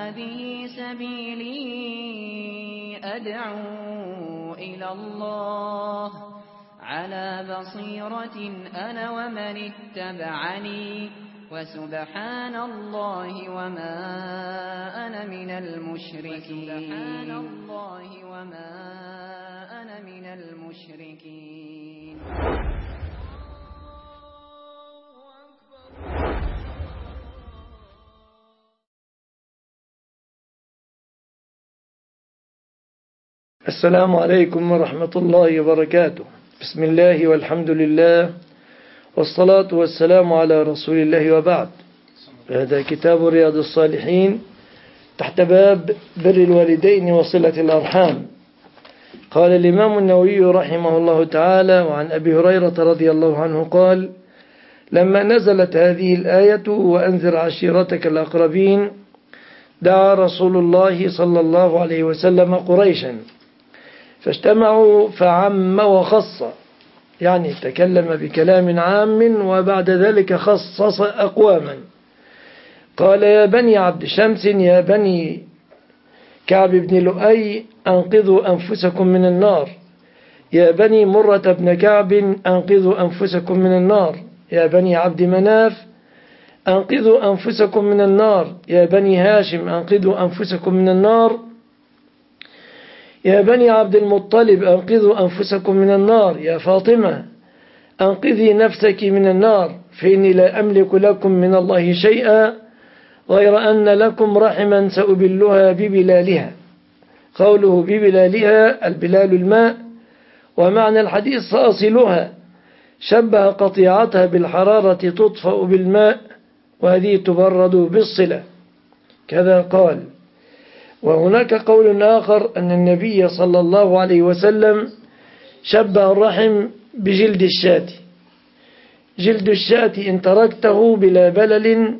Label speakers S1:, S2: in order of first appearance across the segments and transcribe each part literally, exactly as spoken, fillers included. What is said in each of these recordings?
S1: هذه سبيلي أدعو إلى الله على بصيرة أنا ومن اتبعني وسبحان الله وما أنا من المشركين سبحان الله وما أنا من المشركين.
S2: السلام عليكم ورحمة الله وبركاته. بسم الله والحمد لله والصلاة والسلام على رسول الله وبعد. هذا كتاب رياض الصالحين تحت باب بر الوالدين وصلة الأرحام. قال الإمام النووي رحمه الله تعالى: وعن أبي هريرة رضي الله عنه قال: لما نزلت هذه الآية وأنذر عشيرتك الأقربين دعا رسول الله صلى الله عليه وسلم قريشا فاجتمعوا فعم وخص، يعني تكلم بكلام عام وبعد ذلك خصص أقواما. قال: يا بني عبد شمس، يا بني كعب بن لؤي، أنقذوا أنفسكم من النار. يا بني مرة بن كعب، أنقذوا أنفسكم من النار. يا بني عبد مناف، أنقذوا أنفسكم من النار. يا بني هاشم، أنقذوا أنفسكم من النار. يا بني عبد المطلب، أنقذوا أنفسكم من النار. يا فاطمة، أنقذي نفسك من النار، فإني لا أملك لكم من الله شيئا غير أن لكم رحما سأبلها ببلالها. قوله ببلالها، البلال الماء، ومعنى الحديث سأصلها، شبه قطيعتها بالحرارة تطفأ بالماء وهذه تبرد بالصلة، كذا قال. وهناك قول آخر أن النبي صلى الله عليه وسلم شبه الرحم بجلد الشاة. جلد الشاة إن تركته بلا بلل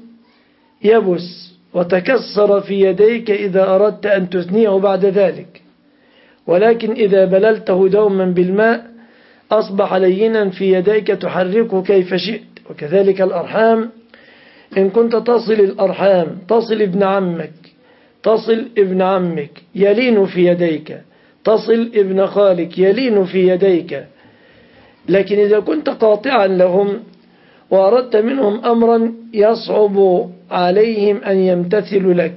S2: يبس وتكسر في يديك إذا أردت أن تثنيه بعد ذلك، ولكن إذا بللته دوما بالماء أصبح لينا في يديك تحركه كيف شئت. وكذلك الأرحام، إن كنت تصل الأرحام، تصل ابن عمك، تصل ابن عمك يلين في يديك، تصل ابن خالك يلين في يديك. لكن إذا كنت قاطعا لهم وأردت منهم أمرا يصعب عليهم أن يمتثلوا لك،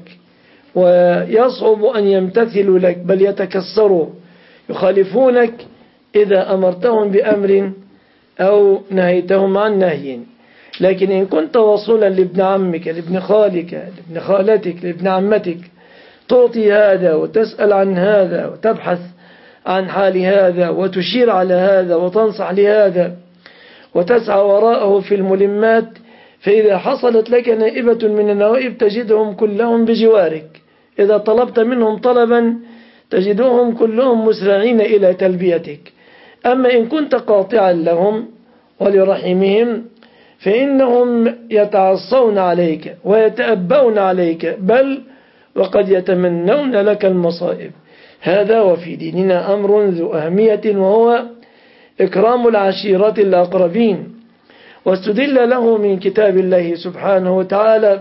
S2: ويصعب أن يمتثلوا لك بل يتكسروا يخالفونك إذا أمرتهم بأمر أو نهيتهم عن نهي. لكن إن كنت وصولا لابن عمك، لابن خالك، لابن خالتك، لابن عمتك، تعطي هذا وتسأل عن هذا وتبحث عن حال هذا وتشير على هذا وتنصح لهذا وتسعى وراءه في الملمات، فإذا حصلت لك نائبة من النوائب تجدهم كلهم بجوارك. إذا طلبت منهم طلبا تجدهم كلهم مسرعين إلى تلبيتك. أما إن كنت قاطعا لهم ولرحمهم فإنهم يتعصون عليك ويتأبون عليك، بل وقد يتمنون لك المصائب. هذا وفي ديننا أمر ذو أهمية، وهو إكرام العشيرة الأقربين. واستدل له من كتاب الله سبحانه وتعالى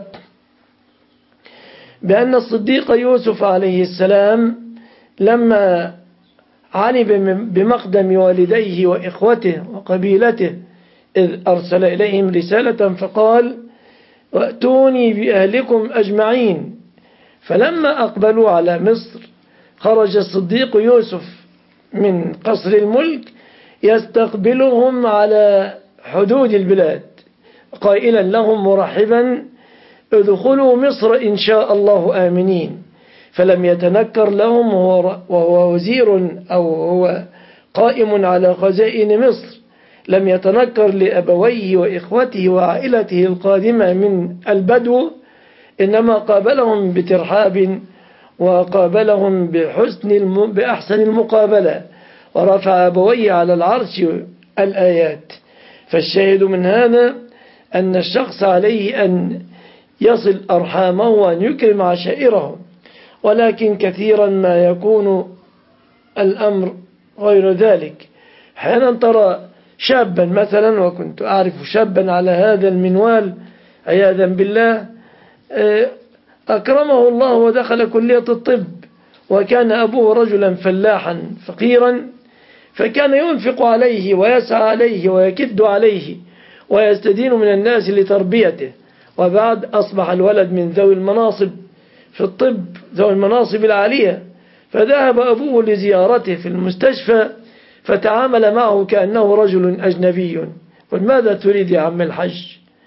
S2: بأن الصديق يوسف عليه السلام لما علم بمقدم والديه وإخوته وقبيلته إذ أرسل إليهم رسالة فقال: وأتوني بأهلكم أجمعين. فلما أقبلوا على مصر خرج الصديق يوسف من قصر الملك يستقبلهم على حدود البلاد قائلا لهم مرحبا: ادخلوا مصر إن شاء الله آمنين. فلم يتنكر لهم وهو وزير أو هو قائم على خزائن مصر، لم يتنكر لأبويه وإخوته وعائلته القادمة من البدو، إنما قابلهم بترحاب وقابلهم بحسن بأحسن المقابلة، ورفع أبويه على العرش الآيات. فالشاهد من هذا أن الشخص عليه أن يصل أرحامه وأن يكرم عشائره، ولكن كثيرا ما يكون الأمر غير ذلك. أحيانا ترى شابا مثلا، وكنت أعرف شابا على هذا المنوال عياذا بالله، أكرمه الله ودخل كلية الطب، وكان أبوه رجلا فلاحا فقيرا، فكان ينفق عليه ويسعى عليه ويكد عليه ويستدين من الناس لتربيته. وبعد أصبح الولد من ذوي المناصب في الطب، ذوي المناصب العالية، فذهب أبوه لزيارته في المستشفى فتعامل معه كأنه رجل أجنبي. قل ماذا تريد يا عم الحج؟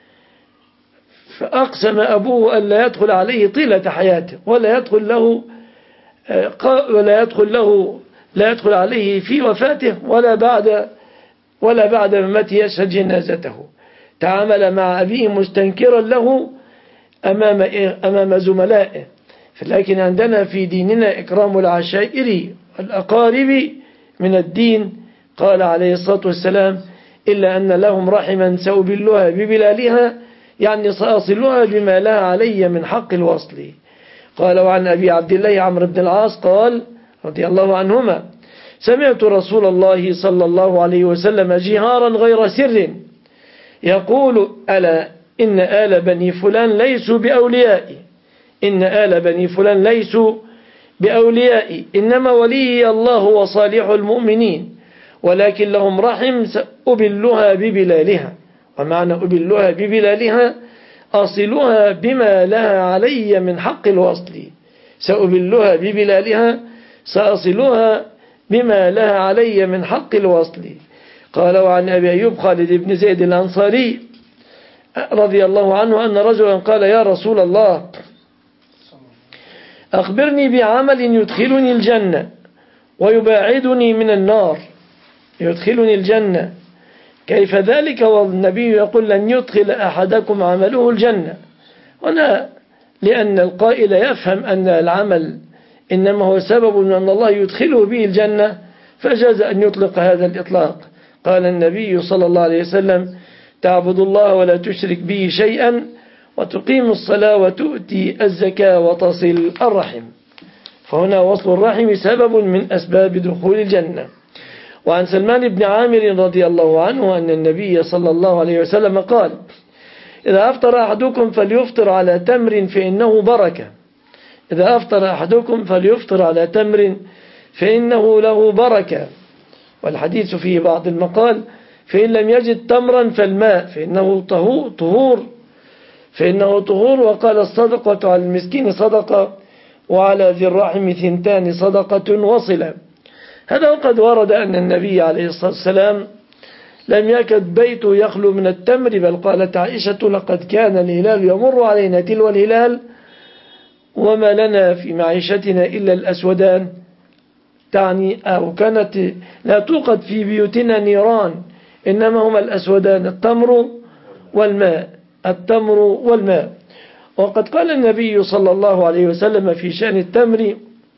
S2: فأقسم أبوه أن لا يدخل عليه طيلة حياته، ولا يدخل له ولا يدخل له لا يدخل عليه في وفاته ولا بعد ولا بعد مماته يشهد جنازته. تعامل مع أبيه مستنكرا له أمام أمام زملائه. لكن عندنا في ديننا إكرام العشائر والأقارب من الدين. قال عليه الصلاة والسلام: إلا أن لهم رحما سأبلها ببلالها، يعني سأصلها بما لها علي من حق الوصل. قال: وعن أبي عبد الله عمرو بن العاص قال رضي الله عنهما: سمعت رسول الله صلى الله عليه وسلم جهارا غير سر يقول: ألا إن آل بني فلان ليسوا بأوليائي، إن آل بني فلان ليسوا بأوليائي، إنما ولي الله وصالح المؤمنين، ولكن لهم رحم سأبلها ببلالها. ومعنى أبلها ببلالها أصلها بما لها علي من حق الوصل. سأبلها ببلالها سأصلها بما لها علي من حق الوصل. قال: وعن أبي أيوب خالد بن زيد الأنصاري رضي الله عنه أن رجلا قال: يا رسول الله، أخبرني بعمل يدخلني الجنة ويباعدني من النار. يدخلني الجنة، كيف ذلك والنبي يقول: لن يدخل أحدكم عمله الجنة. هنا لأن القائل يفهم أن العمل إنما هو سبب من أن الله يدخله به الجنة، فجاز أن يطلق هذا الإطلاق. قال النبي صلى الله عليه وسلم: تعبد الله ولا تشرك به شيئا، وتقيم الصلاة وتؤتي الزكاة وتصل الرحم. فهنا وصل الرحم سبب من أسباب دخول الجنة. وعن سلمان بن عامر رضي الله عنه أن النبي صلى الله عليه وسلم قال: إذا أفطر أحدكم فليفطر على تمر فإنه بركة. إذا أفطر أحدكم فليفطر على تمر فإنه له بركة. والحديث فيه بعض المقال: فإن لم يجد تمرا فالماء فإنه طهور فإنه طهور. وقال: الصدقة على المسكين صدقة، وعلى ذي الرحم ثنتان صدقة وصلة. هذا وقد ورد أن النبي عليه الصلاة والسلام لم يكد بيته يخلو من التمر، بل قالت عائشة: لقد كان الهلال يمر علينا تلو الهلال وما لنا في معيشتنا إلا الأسودان، تعني أو كانت لا توقد في بيوتنا نيران، إنما هما الأسودان: التمر والماء التمر والماء. وقد قال النبي صلى الله عليه وسلم في شأن التمر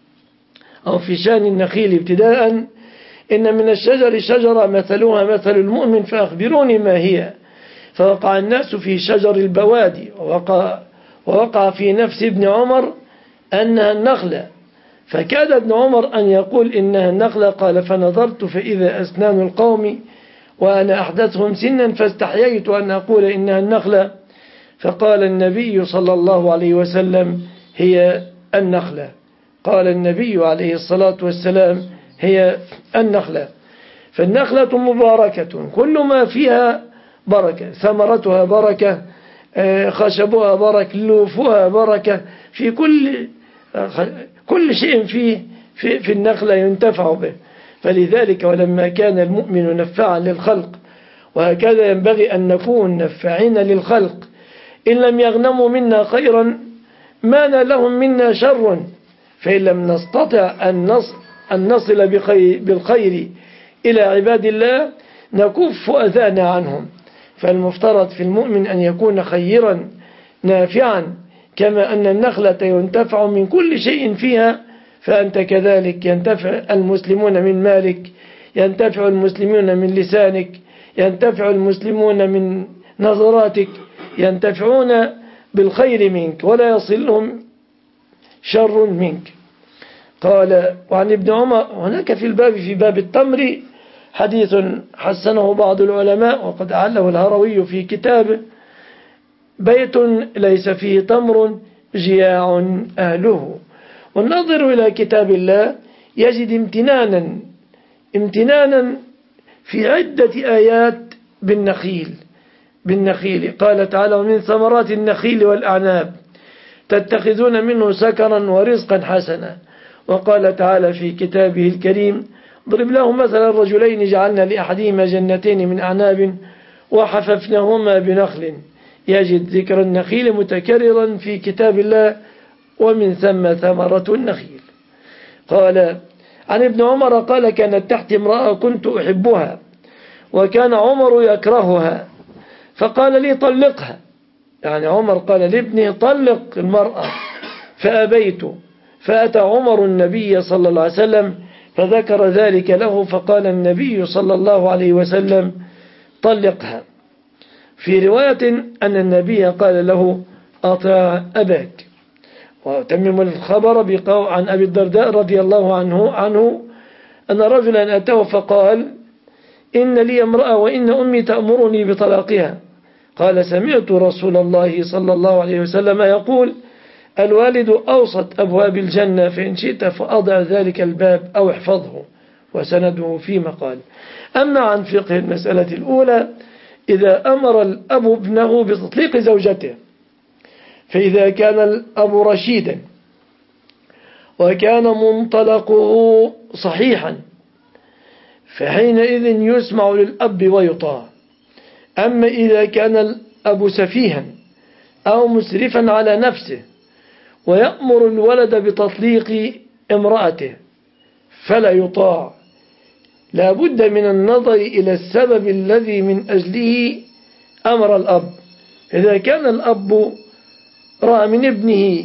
S2: أو في شأن النخيل ابتداء: إن من الشجر شجرة مثلها مثل المؤمن فأخبروني ما هي. فوقع الناس في شجر البوادي، ووقع, ووقع في نفس ابن عمر أنها النخلة، فكاد ابن عمر أن يقول إنها النخلة. قال: فنظرت فإذا أسنان القوم وأنا أحدثهم سنا، فاستحييت أن أقول إنها النخلة. فقال النبي صلى الله عليه وسلم: هي النخلة. قال النبي عليه الصلاة والسلام: هي النخلة. فالنخلة مباركة، كل ما فيها بركة، ثمرتها بركة، خشبها بركة، لوفها بركة، في كل كل شيء فيه في, في النخلة ينتفع به. فلذلك ولما كان المؤمن نفعا للخلق، وهكذا ينبغي أن نكون نفعين للخلق، إن لم يغنموا منا خيرا ما نالهم منا شر، فإن لم نستطع أن نصل بالخير إلى عباد الله نكف أذانا عنهم. فالمفترض في المؤمن أن يكون خيرا نافعا، كما أن النخلة ينتفع من كل شيء فيها، فأنت كذلك ينتفع المسلمون من مالك، ينتفع المسلمون من لسانك، ينتفع المسلمون من نظراتك، ينتفعون بالخير منك ولا يصلهم شر منك. قال: وعن ابن عمر، هناك في الباب في باب التمر حديث حسنه بعض العلماء وقد أعله الهروي في كتابه: بيت ليس فيه تمر جياع أهله. والنظر إلى كتاب الله يجد امتنانا امتنانا في عدة آيات بالنخيل بالنخيل قال تعالى: ومن ثمرات النخيل والأعناب تتخذون منه سكرا ورزقا حسنا. وقال تعالى في كتابه الكريم: ضرب له مثلا الرجلين جعلنا لأحدهما جنتين من أعناب وحففناهما بنخل. يجد ذكر النخيل متكررا في كتاب الله، ومن ثم ثمرة النخيل. قال عن ابن عمر قال: كانت تحت امرأة كنت أحبها وكان عمر يكرهها فقال لي: طلقها. يعني عمر قال لابنه: طلق المرأة، فأبيت. فأتى عمر النبي صلى الله عليه وسلم فذكر ذلك له، فقال النبي صلى الله عليه وسلم: طلقها. في رواية أن النبي قال له: أطع أباك. وتمم الخبر بقول عن أبي الدرداء رضي الله عنه عنه أن رجلا أتاه فقال: إن لي امرأة وإن أمي تأمرني بطلاقها. قال: سمعت رسول الله صلى الله عليه وسلم يقول: الوالد أوسط أبواب الجنة، فإن شئت فأضع ذلك الباب أو احفظه. وسنده في مقال. أما عن فقه المسألة الأولى: إذا أمر الأب ابنه بتطليق زوجته، فإذا كان الأب رشيدا وكان منطلقه صحيحا فحينئذ يسمع للأب ويطاع. أما إذا كان الأب سفيها أو مسرفا على نفسه ويأمر الولد بتطليق امرأته فلا يطاع. لا بد من النظر إلى السبب الذي من أجله أمر الأب. إذا كان الأب رأى من ابنه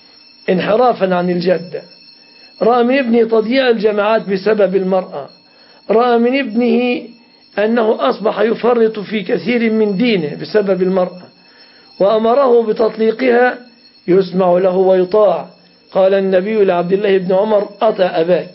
S2: انحرافا عن الجدة، رأى من ابنه تضييع الجماعات بسبب المرأة، رأى من ابنه أنه أصبح يفرط في كثير من دينه بسبب المرأة وأمره بتطليقها، يسمع له ويطاع. قال النبي لعبد الله بن عمر: أطع أباك.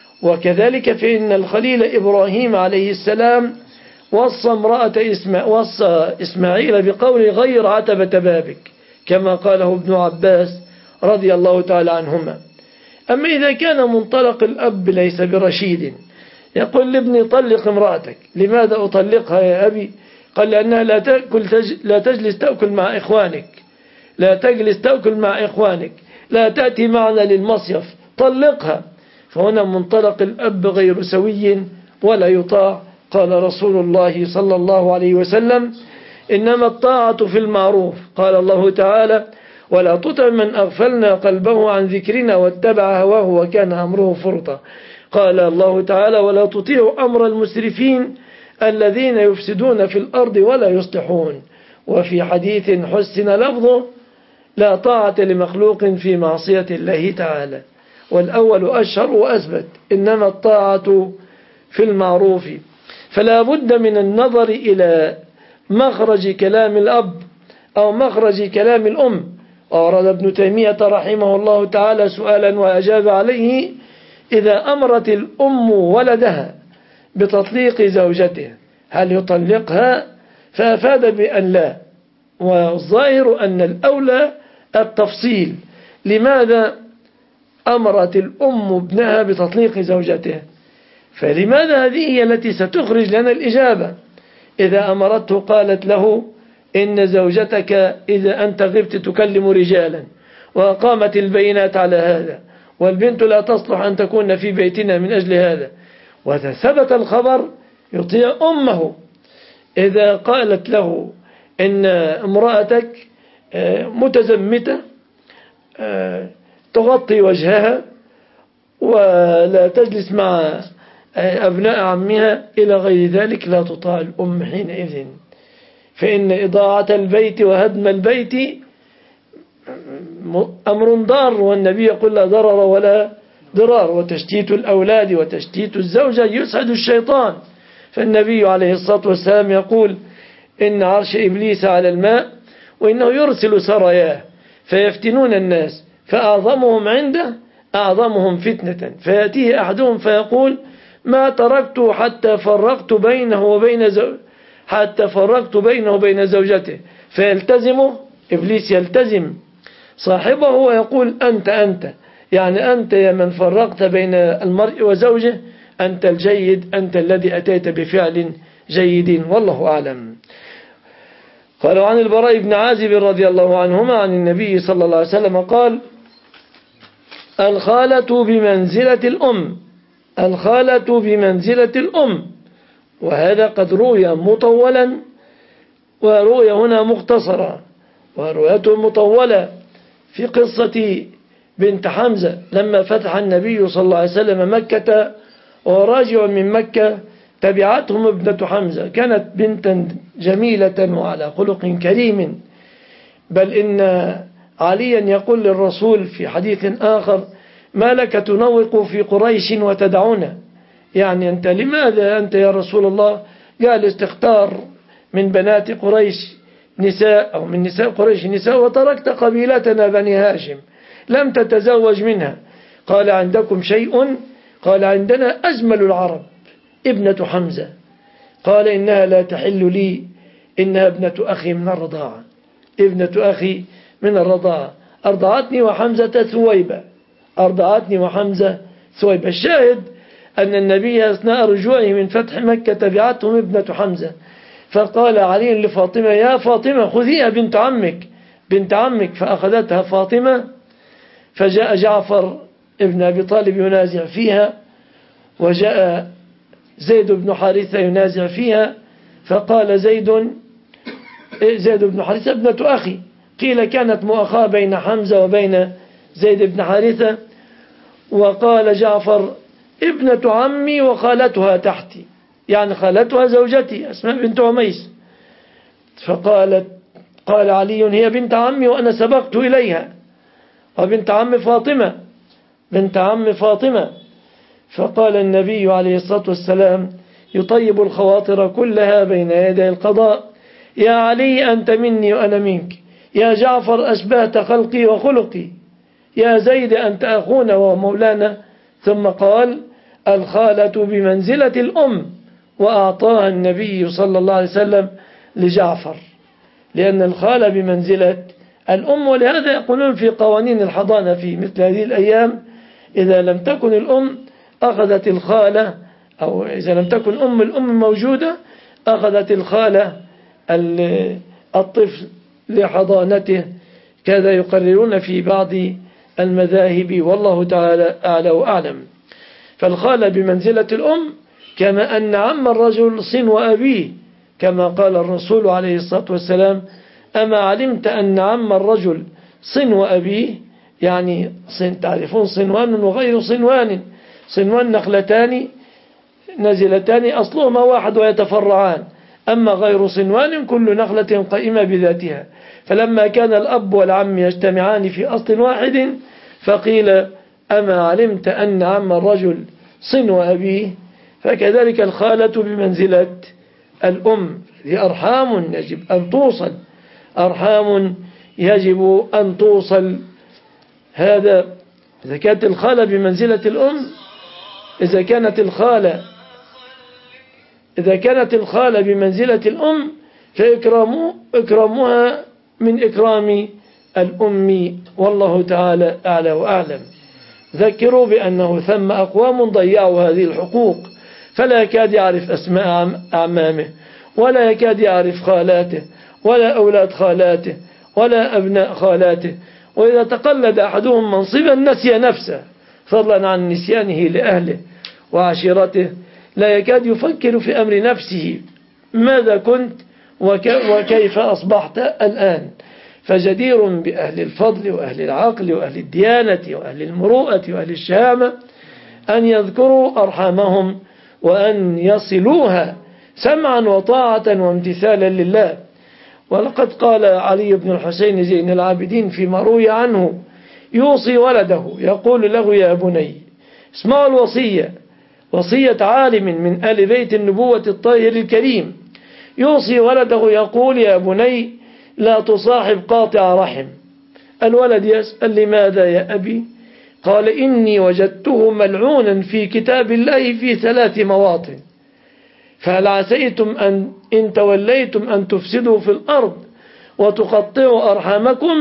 S2: وكذلك فإن الخليل إبراهيم عليه السلام وصى امرأة إسما... وصى إسماعيل بقول: غير عتبة بابك، كما قاله ابن عباس رضي الله تعالى عنهما. أما إذا كان منطلق الأب ليس برشيد، يقول لابني: طلق امرأتك. لماذا أطلقها يا أبي؟ قال: لأنها لا تأكل تج... لا تجلس تأكل مع إخوانك، لا تجلس تأكل مع إخوانك، لا تأتي معنا للمصيف، طلقها. فهنا منطلق الأب غير سوي ولا يطاع. قال رسول الله صلى الله عليه وسلم: إنما الطاعة في المعروف. قال الله تعالى: ولا تطع من أغفلنا قلبه عن ذكرنا واتبع هواه وكان أمره فرطا. قال الله تعالى: ولا تطيعوا أمر المسرفين الذين يفسدون في الأرض ولا يصلحون. وفي حديث حسن لفظه: لا طاعة لمخلوق في معصية الله تعالى. والأول أشهر وأثبت: إنما الطاعة في المعروف. فلا بد من النظر إلى مخرج كلام الأب أو مخرج كلام الأم. أورد ابن تيمية رحمه الله تعالى سؤالا وأجاب عليه: إذا أمرت الأم ولدها بتطليق زوجته هل يطلقها؟ فأفاد بأن لا، والظاهر أن الأولى التفصيل. لماذا أمرت الأم ابنها بتطليق زوجته؟ فلماذا هذه هي التي ستخرج لنا الإجابة. إذا أمرته قالت له: إن زوجتك إذا أنت غبت تكلم رجالا، وقامت البينات على هذا، والبنت لا تصلح أن تكون في بيتنا من أجل هذا، وثبت الخبر، يطيع أمه. إذا قالت له: إن امرأتك متزمتة تغطي وجهها ولا تجلس مع أبناء عمها إلى غير ذلك، لا تطاع الأم حينئذ. فإن إضاعة البيت وهدم البيت أمر ضار، والنبي يقول: لا ضرر ولا ضرار. وتشتيت الأولاد وتشتيت الزوجة يسعد الشيطان. فالنبي عليه الصلاة والسلام يقول: إن عرش إبليس على الماء وإنه يرسل سراياه فيفتنون الناس، فأعظمهم عنده أعظمهم فتنة، فيأتيه أحدهم فيقول: ما تركت حتى فرقت بينه وبين زو... حتى فرقت بينه وبين زوجته، فيلتزمه إبليس، يلتزم صاحبه ويقول أنت أنت، يعني أنت يا من فرقت بين المرء وزوجه، أنت الجيد، أنت الذي أتيت بفعل جيد، والله أعلم. قالوا عن البراء بن عازب رضي الله عنهما عن النبي صلى الله عليه وسلم قال: الخالة بمنزلة الأم، الخالة بمنزلة الأم. وهذا قد روي مطولا ورؤيا هنا مختصرة. ورؤيته مطولة في قصة بنت حمزة لما فتح النبي صلى الله عليه وسلم مكة وراجع من مكة تبعتهم ابنة حمزة، كانت بنتا جميلة وعلى خلق كريم، بل إن عليا يقول للرسول في حديث آخر: ما لك تنوق في قريش وتدعونا، يعني أنت لماذا أنت يا رسول الله جالس تختار من بنات قريش نساء أو من نساء قريش نساء وتركت قبيلتنا بني هاشم لم تتزوج منها؟ قال: عندكم شيء؟ قال: عندنا أجمل العرب ابنة حمزة. قال: إنها لا تحل لي، إنها ابنة أخي من الرضاعة، ابنة أخي من الرضاعة، أرضعتني وحمزة ثويبة، أرضعتني وحمزة ثويبة. الشاهد أن النبي أثناء رجوعه من فتح مكة تبعتهم ابنة حمزة، فقال علي لفاطمة: يا فاطمة خذيها بنت عمك، بنت عمك، فأخذتها فاطمة. فجاء جعفر ابن أبي طالب ينازع فيها، وجاء زيد بن حارثة ينازع فيها، فقال زيد زيد بن حارثة ابنة أخي، قيل كانت مؤاخاة بين حمزة وبين زيد بن حارثة، وقال جعفر: ابنة عمي وخالتها تحتي، يعني خالتها زوجتي أسماء بنت عميس. فقالت قال علي: هي بنت عمي وأنا سبقت إليها، وبنت عم فاطمة، بنت عم فاطمة. فقال النبي عليه الصلاة والسلام يطيب الخواطر كلها بين يدي القضاء: يا علي أنت مني وأنا منك، يا جعفر أشبهت خلقي وخلقي، يا زيد أنت أخونا ومولانا. ثم قال: الخالة بمنزلة الأم، وأعطاها النبي صلى الله عليه وسلم لجعفر، لأن الخالة بمنزلة الأم. ولهذا يقولون في قوانين الحضانة في مثل هذه الأيام: إذا لم تكن الأم أخذت الخالة، أو إذا لم تكن أم الأم موجودة أخذت الخالة الطفل لحضانته، كذا يقررون في بعض المذاهب، والله تعالى أعلى وأعلم. فالخالة بمنزلة الأم، كما أن عم الرجل صنو أبيه، كما قال الرسول عليه الصلاة والسلام: أما علمت أن عم الرجل صنو أبيه، يعني تعرفون صنوان وغير صنوان، صنوان نخلتان نزلتان أصلهما واحد ويتفرعان، أما غير صنوان كل نخلة قائمة بذاتها. فلما كان الأب والعم يجتمعان في أصل واحد فقيل: أما علمت أن عم الرجل صنو أبيه. فكذلك الخالة بمنزلة الأم، هي أرحام يجب أن توصل، أرحام يجب أن توصل. هذا إذا كانت الخالة بمنزلة الأم. إذا كانت الخالة إذا كانت الخالة بمنزلة الأم فإكرامها من إكرام الأم، والله تعالى أعلى وأعلم. ذكروا بأنه ثم أقوام ضيعوا هذه الحقوق، فلا يكاد يعرف أسماء أعمامه، ولا يكاد يعرف خالاته، ولا أولاد خالاته، ولا أبناء خالاته. وإذا تقلد أحدهم منصبا نسي نفسه، فضلا عن نسيانه لأهله وعشيرته، لا يكاد يفكر في أمر نفسه: ماذا كنت وكيف أصبحت الآن؟ فجدير بأهل الفضل وأهل العقل وأهل الديانة وأهل المروءة وأهل الشهامة أن يذكروا أرحامهم وأن يصلوها سمعا وطاعة وامتثالا لله. ولقد قال علي بن الحسين زين العابدين فيما روي عنه يوصي ولده، يقول له: يا بني، اسمعوا الوصية، وصية عالم من آل بيت النبوة الطاهر الكريم، يوصي ولده يقول: يا بني لا تصاحب قاطع رحم. الولد يسأل: لماذا يا أبي؟ قال: إني وجدته ملعونا في كتاب الله في ثلاث مواطن، فهل عسيتم أن إن توليتم أن تفسدوا في الأرض وتقطعوا أرحامكم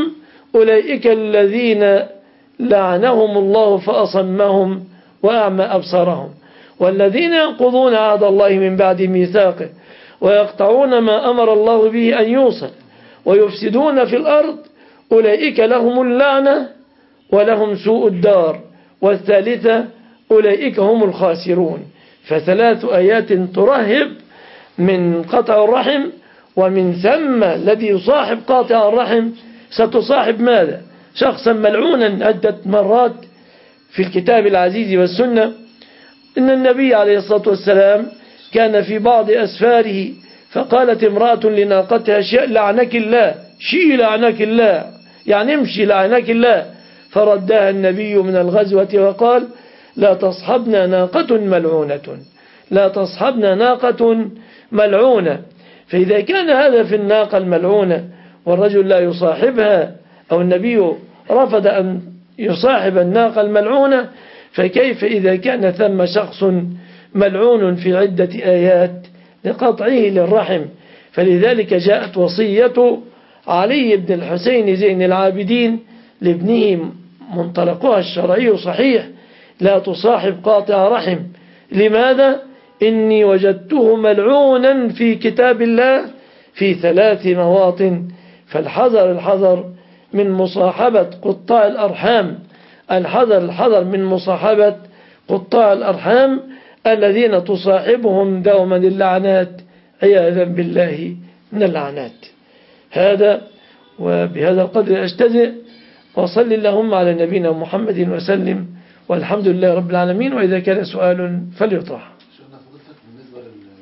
S2: أولئك الذين لعنهم الله فأصمهم وأعمى أبصارهم والذين ينقضون عهد الله من بعد ميثاقه ويقطعون ما أمر الله به أن يوصل ويفسدون في الأرض أولئك لهم اللعنة ولهم سوء الدار. والثالثة أولئك هم الخاسرون. فثلاث آيات ترهب من قطع الرحم، ومن ثم الذي يصاحب قاطع الرحم ستصاحب ماذا؟ شخصا ملعونا عدة مرات في الكتاب العزيز والسنة. إن النبي عليه الصلاة والسلام كان في بعض أسفاره فقالت امرأة لناقتها شيء لعنك الله، شيء لعنك الله، يعني امشي لعنك الله. فردها النبي من الغزوة وقال لا تصحبنا ناقة ملعونة، لا تصحبنا ناقة ملعونة. فإذا كان هذا في الناقة الملعونة والرجل لا يصاحبها، أو النبي رفض أن يصاحب الناقة الملعونة، فكيف إذا كان ثم شخص ملعون في عدة آيات لقطعه للرحم؟ فلذلك جاءت وصية علي بن الحسين زين العابدين لابنه منطلقها الشرعي صحيح: لا تصاحب قاطع رحم. لماذا؟ إني وجدته ملعونا في كتاب الله في ثلاث مواطن. فالحذر الحذر من مصاحبة قطاع الأرحام، الحذر الحذر من مصاحبة قطاع الأرحام الذين تصاحبهم دوما اللعنات عياذا بالله من اللعنات. هذا، وبهذا القدر أجتزئ، وصل اللهم على نبينا محمد وسلم، والحمد لله رب العالمين. وإذا كان سؤال فليطرح.
S3: شيخنا فضلتك بالنسبة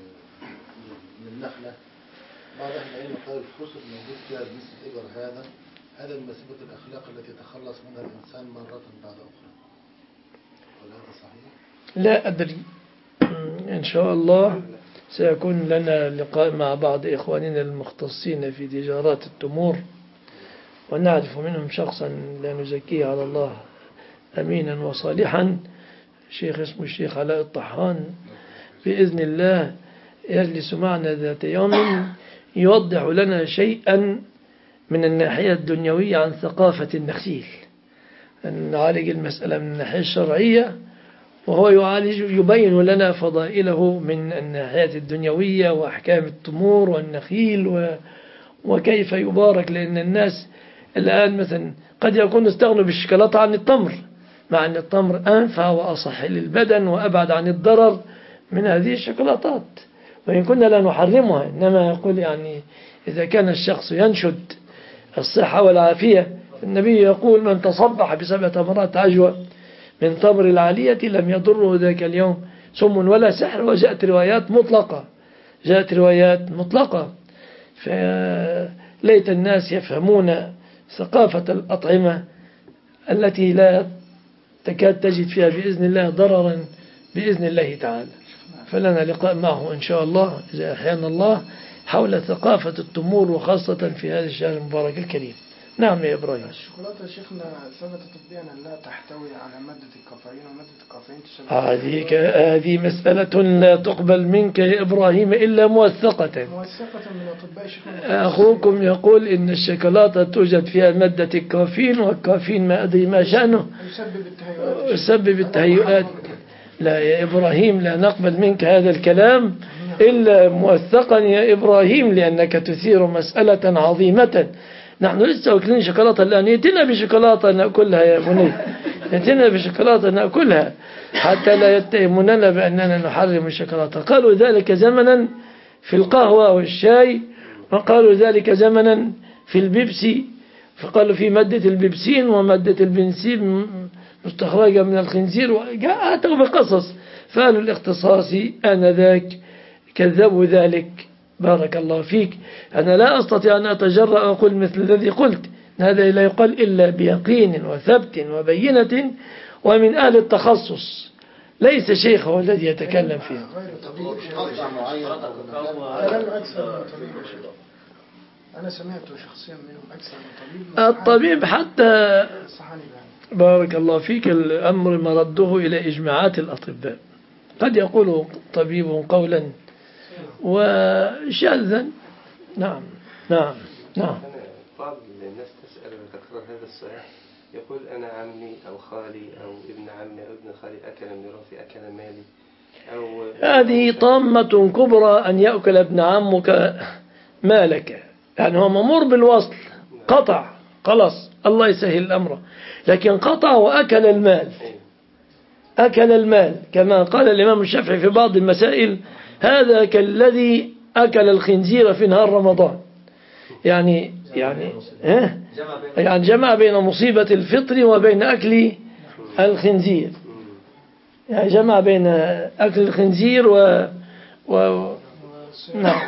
S3: للنخلة، بعض أهل العلم قال الخسر موجود فيها بنسبة إجر، هذا هذا من مسيبة الأخلاق التي يتخلص منها الإنسان مرة بعد أخرى، ولا هذا صحيح؟
S2: لا أدري، إن شاء الله سيكون لنا لقاء مع بعض إخواننا المختصين في تجارات التمور، ونعرف منهم شخصا لا نزكيه على الله أمينا وصالحا، شيخ اسمه الشيخ علاء الطحان، بإذن الله يجلس معنا ذات يوم يوضح لنا شيئا من الناحية الدنيوية عن ثقافة النخيل، أن نعالج المسألة من الناحية الشرعية، وهو يعالج يبين لنا فضائله من الناحية الدنيوية وأحكام التمور والنخيل و وكيف يبارك. لأن الناس الآن مثلا قد يكون استغنوا بالشوكولاتة عن التمر، مع أن التمر أنفع وأصح للبدن وأبعد عن الضرر من هذه الشوكولاتات، وإن كنا لا نحرمها، إنما يقول يعني إذا كان الشخص ينشد الصحة والعافية، النبي يقول من تصبح بسبع تمرات عجوة من تمر العالية لم يضره ذاك اليوم سم ولا سحر. وجاءت روايات مطلقة، جاءت روايات مطلقة. فليت الناس يفهمون ثقافة الأطعمة التي لا تكاد تجد فيها بإذن الله ضررا بإذن الله تعالى. فلنا لقاء معه إن شاء الله إذا أحيانا الله حول ثقافة التمور، وخاصة في هذا الشهر المبارك الكريم. نعم يا إبراهيم.
S4: الشوكولاتة شيخنا ثبت طبيا أنها تحتوي على مادة الكافيين، ومادة الكافيين تشبه
S2: هذه هذه مسألة لا تقبل منك يا إبراهيم إلا موثقة.
S4: موثقة من الأطباء شيخنا.
S2: أخوكم يقول إن الشوكولاتة توجد فيها مادة الكافيين، والكافيين ما أدري ما شأنه،
S4: يسبب التهيؤات.
S2: يسبب التهيؤات. لا يا إبراهيم، لا نقبل منك هذا الكلام إلا موثقا يا إبراهيم، لأنك تثير مسألة عظيمة. نحن لسه واكلين شوكولاتة الآن، يأتينا بشوكولاتة نأكلها يا بني، يأتينا بشوكولاتة نأكلها حتى لا يتهموننا بأننا نحرم الشوكولاتة. قالوا ذلك زمنا في القهوة والشاي، وقالوا ذلك زمنا في البيبسي، فقالوا في مادة البيبسين ومادة البنسين مستخرجة من الخنزير، وأتوا بقصص. فقالوا الاختصاصي آنذاك كذبوا ذلك. بارك الله فيك. أنا لا أستطيع أن أتجرأ وأقول مثل الذي قلت، هذا لا يقال إلا بيقين وثبت وبينة ومن أهل التخصص، ليس شيخ هو الذي يتكلم فيه.
S4: أنا سمعت شخصيا منهم أكثر من طبيب.
S2: الطبيب حتى بارك الله فيك الأمر مرده إلى إجماعات الأطباء، قد يقول طبيب قولا وشاذا. نعم نعم نعم.
S5: بعض الناس تسأل تكرر هذا السؤال، يقول أنا عمي أو خالي أو ابن عمي أو ابن خالي أكل ميراثي أكل مالي أو
S2: هذه طامة كبرى أن يأكل ابن عمك مالك، يعني هو مأمور بالوصل، قطع خلاص الله يسهل الأمر، لكن قطع وأكل المال، أكل المال كما قال الإمام الشافعي في بعض المسائل: هذا كالذي أكل الخنزير في نهار رمضان. يعني يعني ها يعني جمع بين مصيبة الفطر وبين أكل الخنزير، يعني جمع بين أكل الخنزير و, و... نعم.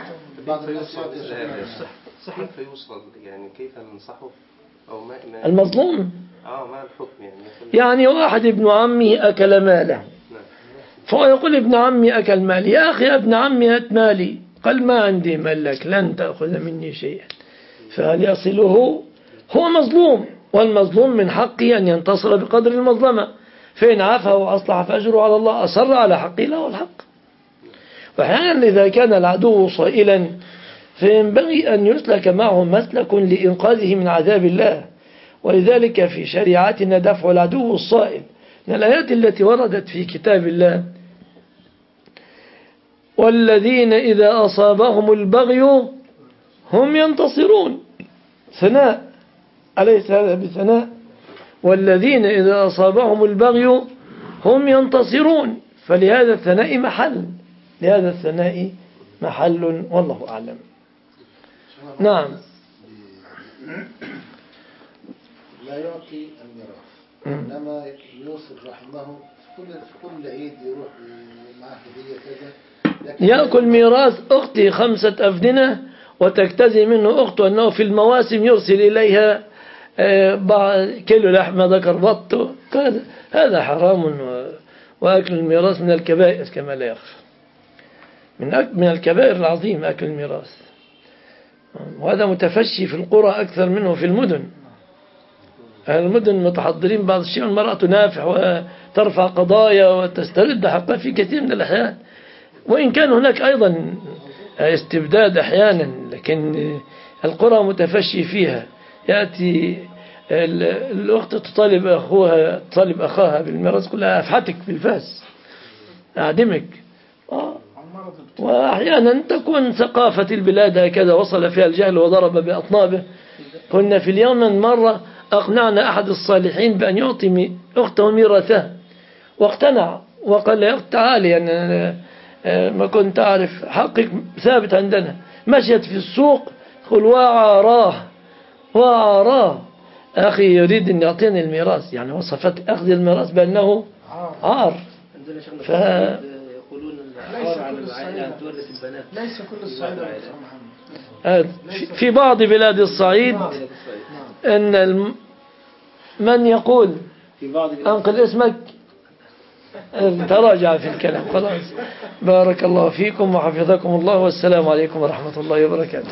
S5: كيف يوصل يعني كيف ننصحه أو ما ما
S2: المظلوم
S5: آه ما الحكم يعني
S2: يعني واحد ابن عمي أكل ماله، فهو يقول ابن عمي أكل مالي، يا أخي ابن عمي هات مالي، قال ما عندي مال لك لن تأخذ مني شيئا، فهل يصله؟ هو مظلوم، والمظلوم من حقه أن ينتصر بقدر المظلمة، فإن عفا وأصلح فأجره على الله، أصر على حقه له الحق. وأحيانا إذا كان العدو صائلا فينبغي أن يسلك معه مسلك لإنقاذه من عذاب الله، ولذلك في شريعتنا دفع العدو الصائل. من الآيات التي وردت في كتاب الله: والذين إذا أصابهم البغي هم ينتصرون، ثناء، أليس هذا بثناء؟ والذين إذا أصابهم البغي هم ينتصرون، فلهذا الثناء محل، لهذا الثناء محل، والله أعلم. نعم.
S3: لا يعطي الميراث إنما يوصل رحمه في كل في كل عيد يروح معه هدية كذا،
S2: يأكل ميراث أختي خمسة أفدنة وتجتزي منه أخته أنه في المواسم يرسل إليها كيلو لحمة ذكر بط، هذا حرام، وأكل الميراث من الكبائر كما لا يخفى، من من الكبائر العظيم أكل الميراث، وهذا متفشي في القرى أكثر منه في المدن. المدن متحضرين بعض الشيء، والمرأة تنافح وترفع قضايا وتسترد حقها في كثير من الأحيان، وإن كان هناك أيضا استبداد أحيانا، لكن القرى متفشي فيها. يأتي الأخت تطالب أخوها تطالب أخاها بالميراث، كلها أفحتك بالفاس أعدمك. وأحيانا تكون ثقافة البلاد هكذا، وصل فيها الجهل وضرب بأطنابه. كنا في اليمن مرة أقنعنا أحد الصالحين بأن يعطي أخته ميراثها، واقتنع وقال يا أخت تعالي، أنا ما كنت أعرف حقك ثابت عندنا. مشيت في السوق قل وعاراه وعاراه، أخي يريد أن يعطيني الميراث، يعني وصفت أخذ الميراث بأنه عار. ف...
S6: يقولون العار على العائلة تورث البنات،
S4: ليس كل الصعيد
S2: في بعض بلاد الصعيد أن الم... من يقول أنقل اسمك تراجع في الكلام، خلاص. بارك الله فيكم وحفظكم الله، والسلام عليكم ورحمة الله وبركاته.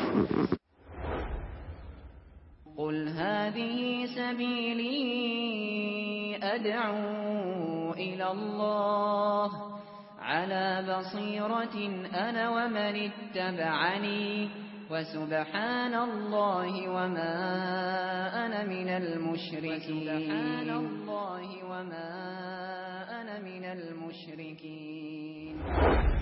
S1: قل هذه سبيلي أدعو إلى الله على بصيرة أنا ومن اتبعني وسبحان الله وما أنا من المشركين سبحان الله وما أنا من المشركين.